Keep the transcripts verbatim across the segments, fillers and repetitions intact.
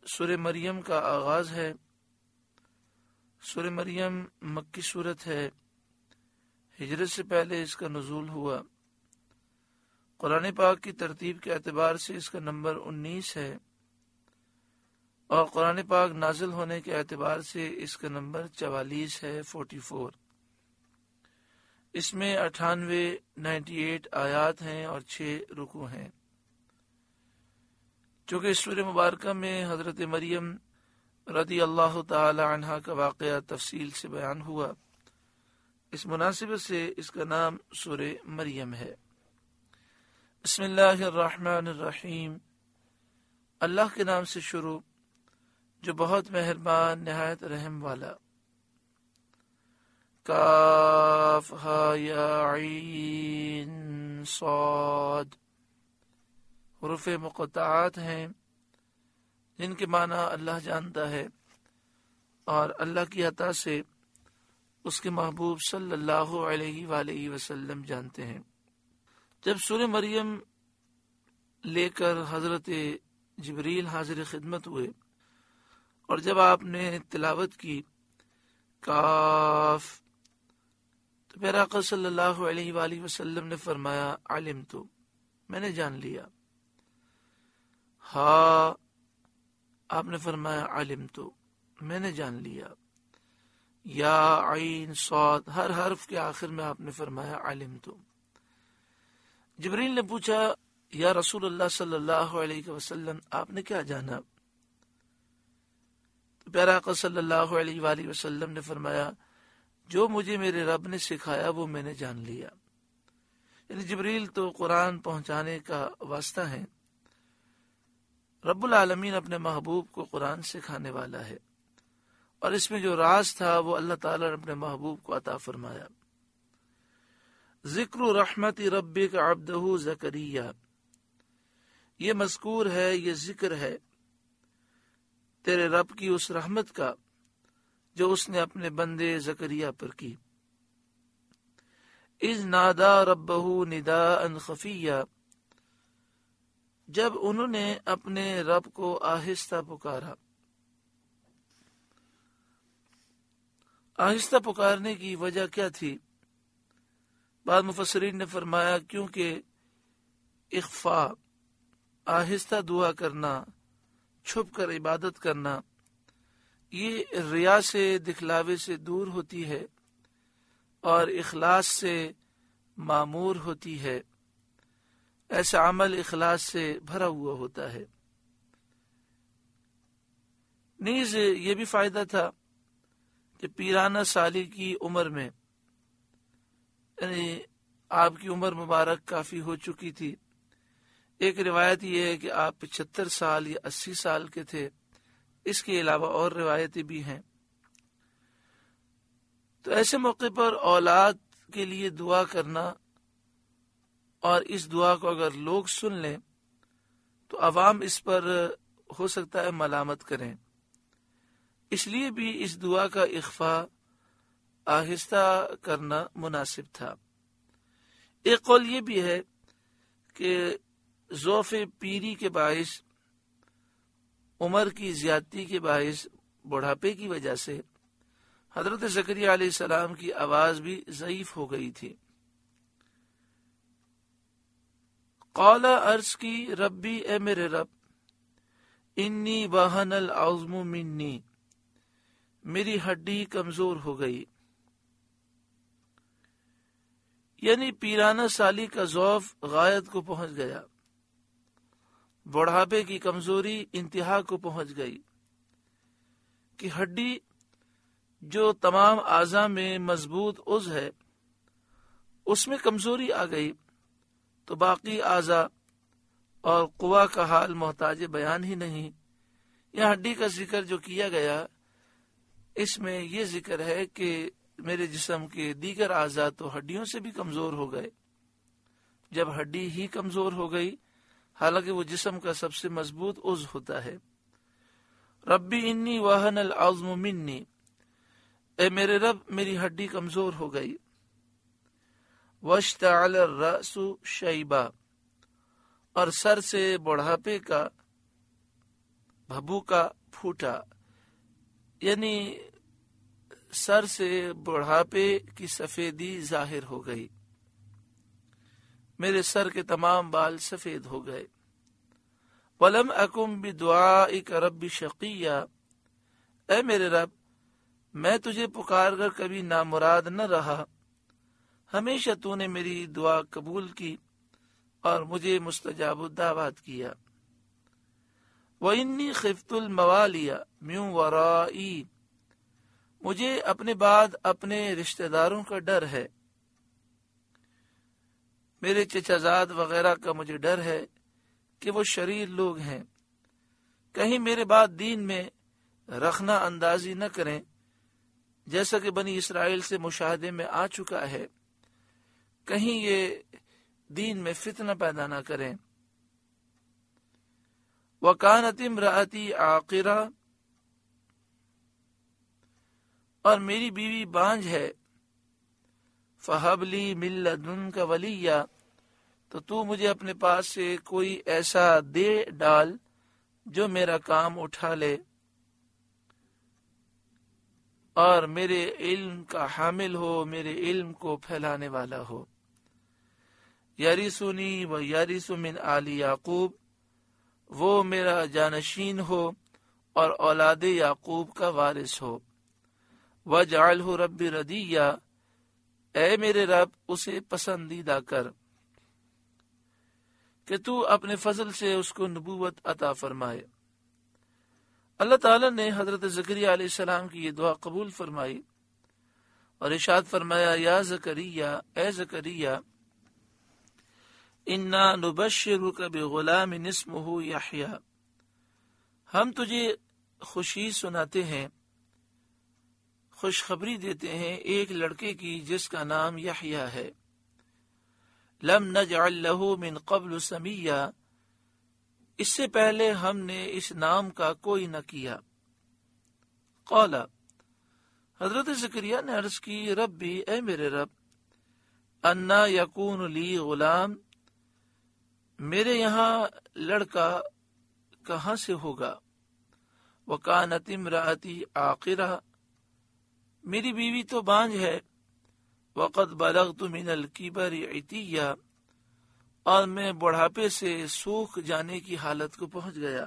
سورہ مریم کا آغاز ہے۔ سورہ مریم مکی سورت ہے، ہجرت سے پہلے اس کا نزول ہوا۔ قرآن پاک کی ترتیب کے اعتبار سے اس کا نمبر انیس ہے، اور قرآن پاک نازل ہونے کے اعتبار سے اس کا نمبر چوالیس ہے، فورٹی فور۔ اس میں اٹھانوے نائنٹی ایٹ آیات ہیں اور چھ رکوع ہیں۔ چونکہ اس سورہ مبارکہ میں حضرت مریم رضی اللہ تعالی عنہا کا واقعہ تفصیل سے بیان ہوا، اس مناسبت سے اس کا نام سورہ مریم ہے۔ بسم اللہ الرحمن الرحیم، اللہ کے نام سے شروع جو بہت مہربان نہایت رحم والا۔ کاف ہا یا عین صاد، حروف مقطعات ہیں جن کے معنی اللہ جانتا ہے، اور اللہ کی عطا سے اس کے محبوب صلی اللہ علیہ وآلہ وسلم جانتے ہیں۔ جب سورہ مریم لے کر حضرت جبریل حاضر خدمت ہوئے اور جب آپ نے تلاوت کی کاف، تو پیارا آقا صلی اللہ علیہ وآلہ وسلم نے فرمایا علم تو، میں نے جان لیا۔ ہاں، آپ نے فرمایا علم تو، میں نے جان لیا۔ یا عین صاد، ہر حرف کے آخر میں آپ نے فرمایا علم تو۔ جبریل نے پوچھا یا رسول اللہ صلی اللہ علیہ وسلم، آپ نے کیا جانا؟ تو پیارا آقا صلی اللہ علیہ وآلہ وسلم نے فرمایا جو مجھے میرے رب نے سکھایا وہ میں نے جان لیا۔ یعنی جبریل تو قرآن پہنچانے کا واسطہ ہے، رب العالمین اپنے محبوب کو قرآن سکھانے والا ہے، اور اس میں جو راز تھا وہ اللہ تعالیٰ نے اپنے محبوب کو عطا فرمایا۔ ذکر رحمت ربک عبدہ زکریا، یہ مذکور ہے، یہ ذکر ہے تیرے رب کی اس رحمت کا جو اس نے اپنے بندے زکریا پر کی۔ اذ نادا ربہ نداء خفیا، جب انہوں نے اپنے رب کو آہستہ پکارا۔ آہستہ پکارنے کی وجہ کیا تھی؟ بعض مفسرین نے فرمایا کیونکہ اخفا، آہستہ دعا کرنا، چھپ کر عبادت کرنا، یہ ریا سے، دکھلاوے سے دور ہوتی ہے اور اخلاص سے معمور ہوتی ہے۔ ایسا عمل اخلاص سے بھرا ہوا ہوتا ہے۔ نیز یہ بھی فائدہ تھا کہ پیرانہ سالی کی عمر میں، یعنی آپ کی عمر مبارک کافی ہو چکی تھی۔ ایک روایت یہ ہے کہ آپ پچہتر سال یا اسی سال کے تھے، اس کے علاوہ اور روایتیں بھی ہیں۔ تو ایسے موقع پر اولاد کے لیے دعا کرنا، اور اس دعا کو اگر لوگ سن لیں تو عوام اس پر ہو سکتا ہے ملامت کریں، اس لیے بھی اس دعا کا اخفا، آہستہ کرنا مناسب تھا۔ ایک قول یہ بھی ہے کہ ضعف پیری کے باعث، عمر کی زیادتی کے باعث، بڑھاپے کی وجہ سے حضرت زکریا علیہ السلام کی آواز بھی ضعیف ہو گئی تھی۔ قال، عرض کی، ربی، اے میرے رب، انی وہن العظم منی، میری ہڈی کمزور ہو گئی۔ یعنی پیرانہ سالی کا ضعف غایت کو پہنچ گیا، بڑھاپے کی کمزوری انتہا کو پہنچ گئی، کہ ہڈی جو تمام اعضاء میں مضبوط عضو ہے اس میں کمزوری آ گئی، تو باقی اعضاء اور قوا کا حال محتاج بیان ہی نہیں۔ یہ ہڈی کا ذکر جو کیا گیا، اس میں یہ ذکر ہے کہ میرے جسم کے دیگر اعضاء تو ہڈیوں سے بھی کمزور ہو گئے۔ جب ہڈی ہی کمزور ہو گئی، حالانکہ وہ جسم کا سب سے مضبوط عضو ہوتا ہے۔ ربی انی وہن العظم منی، اے میرے رب میری ہڈی کمزور ہو گئی۔ واشتعل الرأس شیبا، اور سر سے بڑھاپے کا بھبوکا پھوٹا، یعنی سر سے بڑھاپے کی سفیدی ظاہر ہو گئی، میرے سر کے تمام بال سفید ہو گئے۔ وَلَمْ أَكُمْ بِدُعَائِكَ رَبِّ شَقِيًّا، اے میرے رب میں تجھے پکار کر کبھی نامراد نہ رہا، ہمیشہ تو نے میری دعا قبول کی اور مجھے مستجاب الدعوات کیا۔ وَإِنِّي خِفْتُ الْمَوَالِيَ مِنْ وَرَائِي، مجھے اپنے بعد اپنے رشتہ داروں کا ڈر ہے، میرے چچا زاد وغیرہ کا مجھے ڈر ہے کہ وہ شریر لوگ ہیں، کہیں میرے بعد دین میں رخنہ اندازی نہ کریں، جیسا کہ بنی اسرائیل سے مشاہدے میں آ چکا ہے، کہیں یہ دین میں فتنہ پیدا نہ کریں۔ وَكَانَتِ امْرَأَتِي عَاقِرًا، اور میری بیوی بانجھ ہے، فَهَبْ لِي مِن لَّدُنْكَ وَلِيًّا، تو تو مجھے اپنے پاس سے کوئی ایسا دے ڈال جو میرا کام اٹھا لے اور میرے علم کا حامل ہو، میرے علم کو پھیلانے والا ہو۔ یرثنی و یرث من آل یعقوب، وہ میرا جانشین ہو اور اولاد یعقوب کا وارث ہو۔ وَاجْعَلْهُ رَبِّ رَضِيًّا، اے میرے رب اسے پسندیدہ کر کہ تو اپنے فضل سے اس کو نبوت عطا فرمائے۔ اللہ تعالیٰ نے حضرت زکریا علیہ السلام کی یہ دعا قبول فرمائی اور ارشاد فرمایا، یا زکریا، اے زکریا، انا نبشرک بغلام اسمہ یحییٰ، ہم تجھے خوشی سناتے ہیں، خوشخبری دیتے ہیں ایک لڑکے کی جس کا نام یحییٰ ہے۔ لم نجعل لہ من قبل سمیہ، اس سے پہلے ہم نے اس نام کا کوئی نہ کیا۔ قال، حضرت زکریا نے عرض کی، ربی، اے میرے رب، انا یکون لی غلام، میرے یہاں لڑکا کہاں سے ہوگا؟ وکانت امراتی عاقرہ، میری بیوی تو بانجھ ہے۔ وقد بلغت من الکبر عتیہ، اور میں بڑھاپے سے سوکھ جانے کی حالت کو پہنچ گیا۔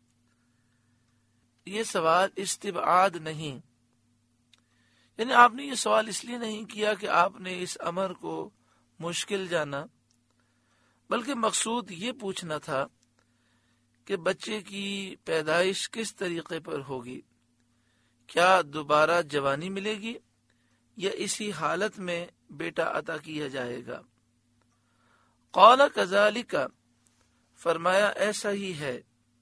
یہ سوال استبعاد نہیں، یعنی آپ نے یہ سوال اس لیے نہیں کیا کہ آپ نے اس امر کو مشکل جانا، بلکہ مقصود یہ پوچھنا تھا کہ بچے کی پیدائش کس طریقے پر ہوگی، کیا دوبارہ جوانی ملے گی یا اسی حالت میں بیٹا عطا کیا جائے گا؟ قال کذالک، فرمایا ایسا ہی ہے،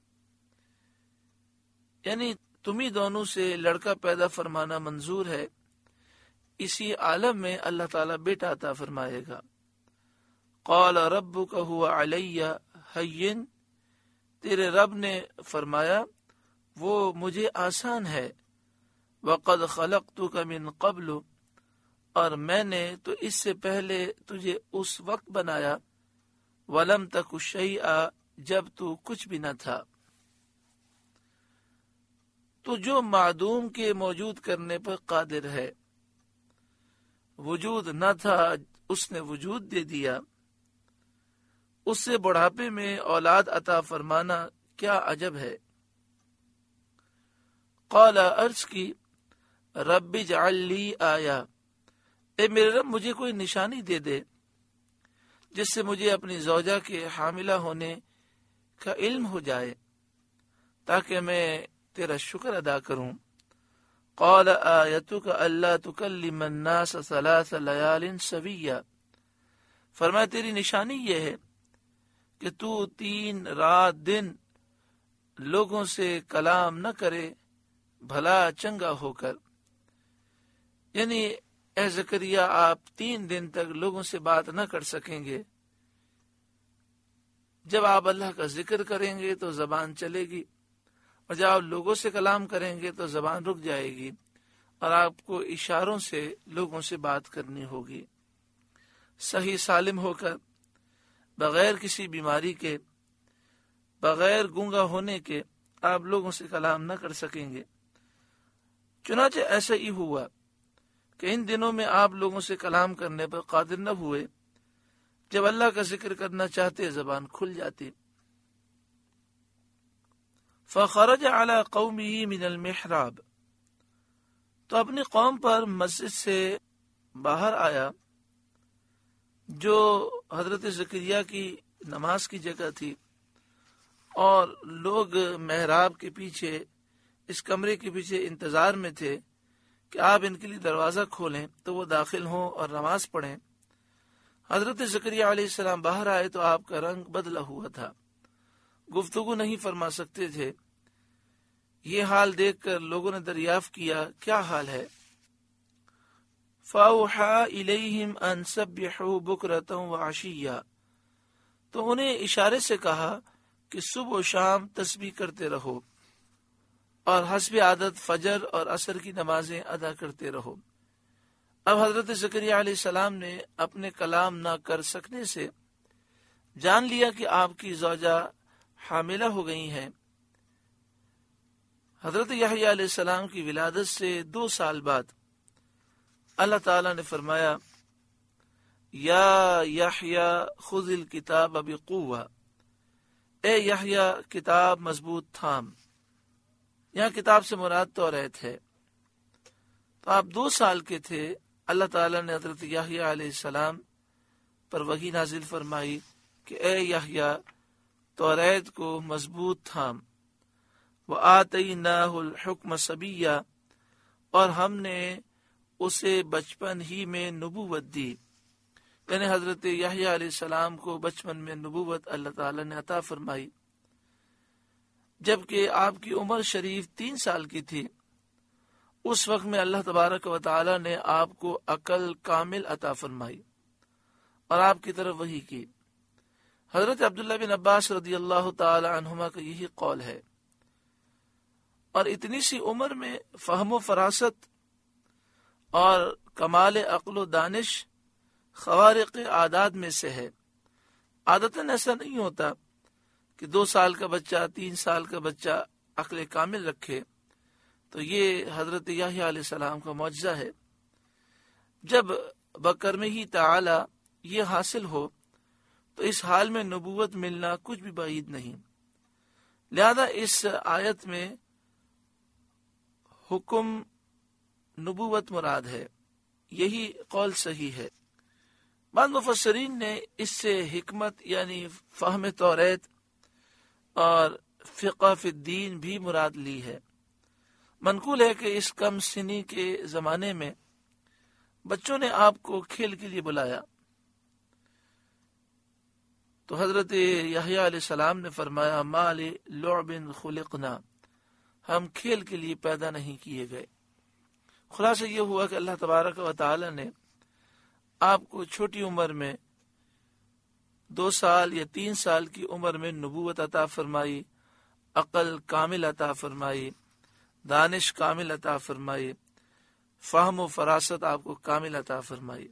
یعنی تمہیں دونوں سے لڑکا پیدا فرمانا منظور ہے، اسی عالم میں اللہ تعالیٰ بیٹا عطا فرمائے گا۔ قال ربک هو علی ہین، تیرے رب نے فرمایا وہ مجھے آسان ہے۔ وقد خلقتک من قبل، اور میں نے تو اس سے پہلے تجھے اس وقت بنایا، ولم تک شیئا، جب تو کچھ بھی نہ تھا۔ تو جو معدوم کے موجود کرنے پر قادر ہے، وجود نہ تھا اس نے وجود دے دیا، اس سے بڑھاپے میں اولاد عطا فرمانا کیا عجب ہے۔ قال، عرض کی، رب اجعل لی آیا، اے میرے رب مجھے کوئی نشانی دے دے جس سے مجھے اپنی زوجہ کے حاملہ ہونے کا علم ہو جائے تاکہ میں تیرا شکر ادا کروں۔ قال آیتک الا تکلم الناس ثلاث لیال سویا، فرمایا تیری نشانی یہ ہے کہ تو تین رات دن لوگوں سے کلام نہ کرے بھلا چنگا ہو کر، یعنی اے زکریا آپ تین دن تک لوگوں سے بات نہ کر سکیں گے، جب آپ اللہ کا ذکر کریں گے تو زبان چلے گی، اور جب آپ لوگوں سے کلام کریں گے تو زبان رک جائے گی، اور آپ کو اشاروں سے لوگوں سے بات کرنی ہوگی، صحیح سالم ہو کر، بغیر کسی بیماری کے، بغیر گونگا ہونے کے آپ لوگوں سے کلام نہ کر سکیں گے۔ چنانچہ ایسا ہی ہوا کہ ان دنوں میں آپ لوگوں سے کلام کرنے پر قادر نہ ہوئے، جب اللہ کا ذکر کرنا چاہتے زبان کھل جاتی۔ فخرج علی قومہ من المحراب، تو اپنی قوم پر مسجد سے باہر آیا، جو حضرت زکریا کی نماز کی جگہ تھی، اور لوگ محراب کے پیچھے، اس کمرے کے پیچھے انتظار میں تھے کہ آپ ان کے لیے دروازہ کھولیں تو وہ داخل ہوں اور نماز پڑھیں۔ حضرت زکریا علیہ السلام باہر آئے تو آپ کا رنگ بدلا ہوا تھا، گفتگو نہیں فرما سکتے تھے۔ یہ حال دیکھ کر لوگوں نے دریافت کیا کیا حال ہے؟ فَأَوْحَىٰ إِلَيْهِمْ أَن سَبِّحُوا بُكْرَةً وَعَشِيًّا، تو انہیں اشارے سے کہا کہ صبح و شام تسبیح کرتے رہو اور حسب عادت فجر اور عصر کی نمازیں ادا کرتے رہو۔ اب حضرت زکریا علیہ السلام نے اپنے کلام نہ کر سکنے سے جان لیا کہ آپ کی زوجہ حاملہ ہو گئی ہیں۔ حضرت یحییٰ علیہ السلام کی ولادت سے دو سال بعد اللہ تعالیٰ نے فرمایا، یا یحییٰ خذ الکتاب بقوہ، اے یحییٰ کتاب مضبوط تھام۔ یہاں کتاب سے مراد توریت ہے۔ تو آپ دو سال کے تھے، اللہ تعالیٰ نے حضرت یحییٰ علیہ السلام پر وحی نازل فرمائی کہ اے یحییٰ توریت کو مضبوط تھام۔ وَآتَيْنَاهُ الْحُكْمَ صَبِيًّا، اور ہم نے اسے بچپن ہی میں نبوت دی، یعنی حضرت یحییٰ علیہ السلام کو بچپن میں نبوت اللہ تعالیٰ نے عطا فرمائی۔ جبکہ آپ کی عمر شریف تین سال کی تھی، اس وقت میں اللہ تبارک و تعالیٰ نے آپ کو عقل کامل عطا فرمائی اور آپ کی طرف وحی کی۔ حضرت عبداللہ بن عباس رضی اللہ تعالی عنہما کا یہی قول ہے۔ اور اتنی سی عمر میں فہم و فراست اور کمال عقل و دانش خوارق عادات میں سے ہے۔ عادتاً ایسا نہیں ہوتا کہ دو سال کا بچہ، تین سال کا بچہ عقل کامل رکھے، تو یہ حضرت یحییٰ علیہ السلام کا معجزہ ہے۔ جب بکرمہ تعالی یہ حاصل ہو تو اس حال میں نبوت ملنا کچھ بھی بعید نہیں۔ لہذا اس آیت میں حکم نبوت مراد ہے، یہی قول صحیح ہے۔ بعض مفسرین نے اس سے حکمت یعنی فہم توریت اور فقہ فی الدین بھی مراد لی ہے۔ منقول ہے کہ اس کم سنی کے زمانے میں بچوں نے آپ کو کھیل کے لیے بلایا تو حضرت یحییٰ علیہ السلام نے فرمایا، ما لعب خلقنا، ہم کھیل کے لیے پیدا نہیں کیے گئے۔ خلاصہ یہ ہوا کہ اللہ تبارک و تعالی نے آپ کو چھوٹی عمر میں دو سال یا تین سال کی عمر میں نبوت عطا فرمائی، عقل کامل عطا فرمائی، دانش کامل عطا فرمائی، فہم و فراست آپ کو کامل عطا فرمائی۔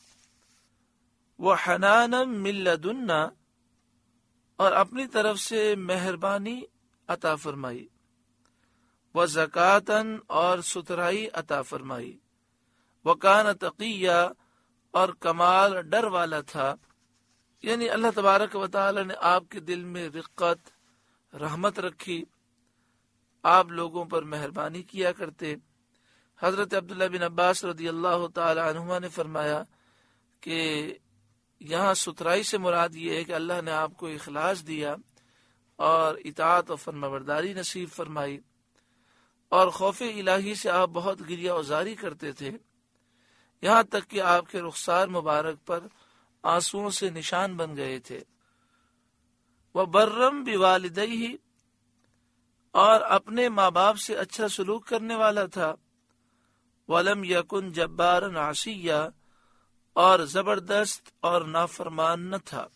وحنانا من لدنا، اور اپنی طرف سے مہربانی عطا فرمائی، وزکاتن، اور ستھرائی عطا فرمائی، وکان تقیہ، اور کمال ڈر والا تھا۔ یعنی اللہ تبارک و تعالی نے آپ کے دل میں رقت، رحمت رکھی، آپ لوگوں پر مہربانی کیا کرتے۔ حضرت عبداللہ بن عباس رضی اللہ تعالی عنہما نے فرمایا کہ یہاں ستھرائی سے مراد یہ ہے کہ اللہ نے آپ کو اخلاص دیا اور اطاعت و فرمانبرداری نصیب فرمائی، اور خوف الہی سے آپ بہت گریہ وزاری کرتے تھے، یہاں تک کہ آپ کے رخسار مبارک پر آنسوؤں سے نشان بن گئے تھے۔ وَبَرًّا بِوَالِدَيْهِ، اور اپنے ماں باپ سے اچھا سلوک کرنے والا تھا۔ وَلَمْ يَكُنْ جَبَّارًا عَصِيًّا، اور زبردست اور نافرمان نہ تھا۔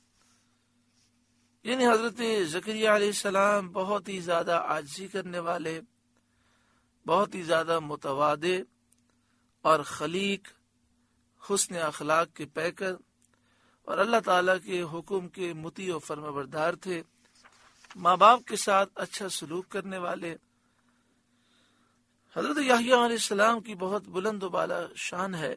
یعنی حضرت زکریا علیہ السلام بہت ہی زیادہ عاجزی کرنے والے، بہت ہی زیادہ متواضع اور خلیق، حسن اخلاق کے پیکر، اور اللہ تعالیٰ کے حکم کے مطیع و فرمانبردار تھے۔ ماں باپ کے ساتھ اچھا سلوک کرنے والے. حضرت یحییٰ علیہ السلام کی بہت بلند و بالا شان ہے.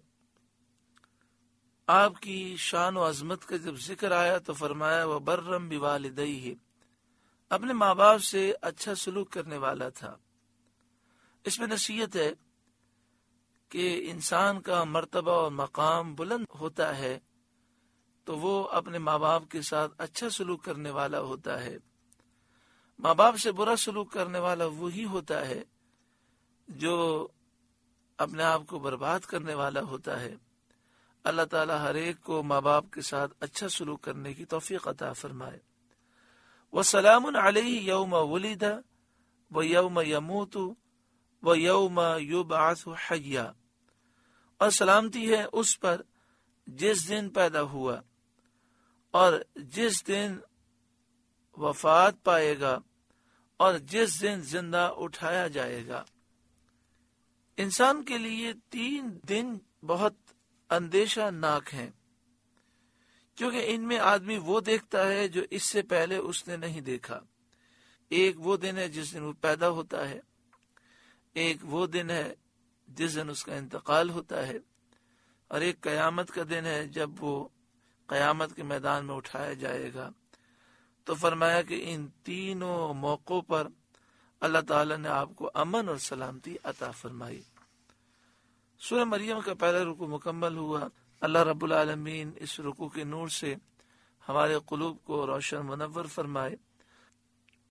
آپ کی شان و عظمت کا جب ذکر آیا تو فرمایا وَبَرًّا بِوَالِدَيْهِ، اپنے ماں باپ سے اچھا سلوک کرنے والا تھا. اس میں نصیحت ہے کہ انسان کا مرتبہ اور مقام بلند ہوتا ہے تو وہ اپنے ماں باپ کے ساتھ اچھا سلوک کرنے والا ہوتا ہے. ماں باپ سے برا سلوک کرنے والا وہی ہوتا ہے جو اپنے آپ کو برباد کرنے والا ہوتا ہے. اللہ تعالیٰ ہر ایک کو ماں باپ کے ساتھ اچھا سلوک کرنے کی توفیق عطا فرمائے. وَسَلَامٌ عَلَيْهِ يَوْمَ وُلِدَ وَيَوْمَ يَمُوتُ وَيَوْمَ يُبْعَثُ حَيًّا، اور سلامتی ہے اس پر جس دن پیدا ہوا اور جس دن وفات پائے گا اور جس دن زندہ اٹھایا جائے گا. انسان کے لیے تین دن بہت اندیشہ ناک ہیں، کیونکہ ان میں آدمی وہ دیکھتا ہے جو اس سے پہلے اس نے نہیں دیکھا. ایک وہ دن ہے جس دن وہ پیدا ہوتا ہے، ایک وہ دن ہے جس دن اس کا انتقال ہوتا ہے، اور ایک قیامت کا دن ہے جب وہ قیامت کے میدان میں اٹھایا جائے گا. تو فرمایا کہ ان تینوں موقعوں پر اللہ تعالیٰ نے آپ کو امن اور سلامتی عطا فرمائی. سورہ مریم کا پہلا رکوع مکمل ہوا. اللہ رب العالمین اس رکوع کے نور سے ہمارے قلوب کو روشن منور فرمائے.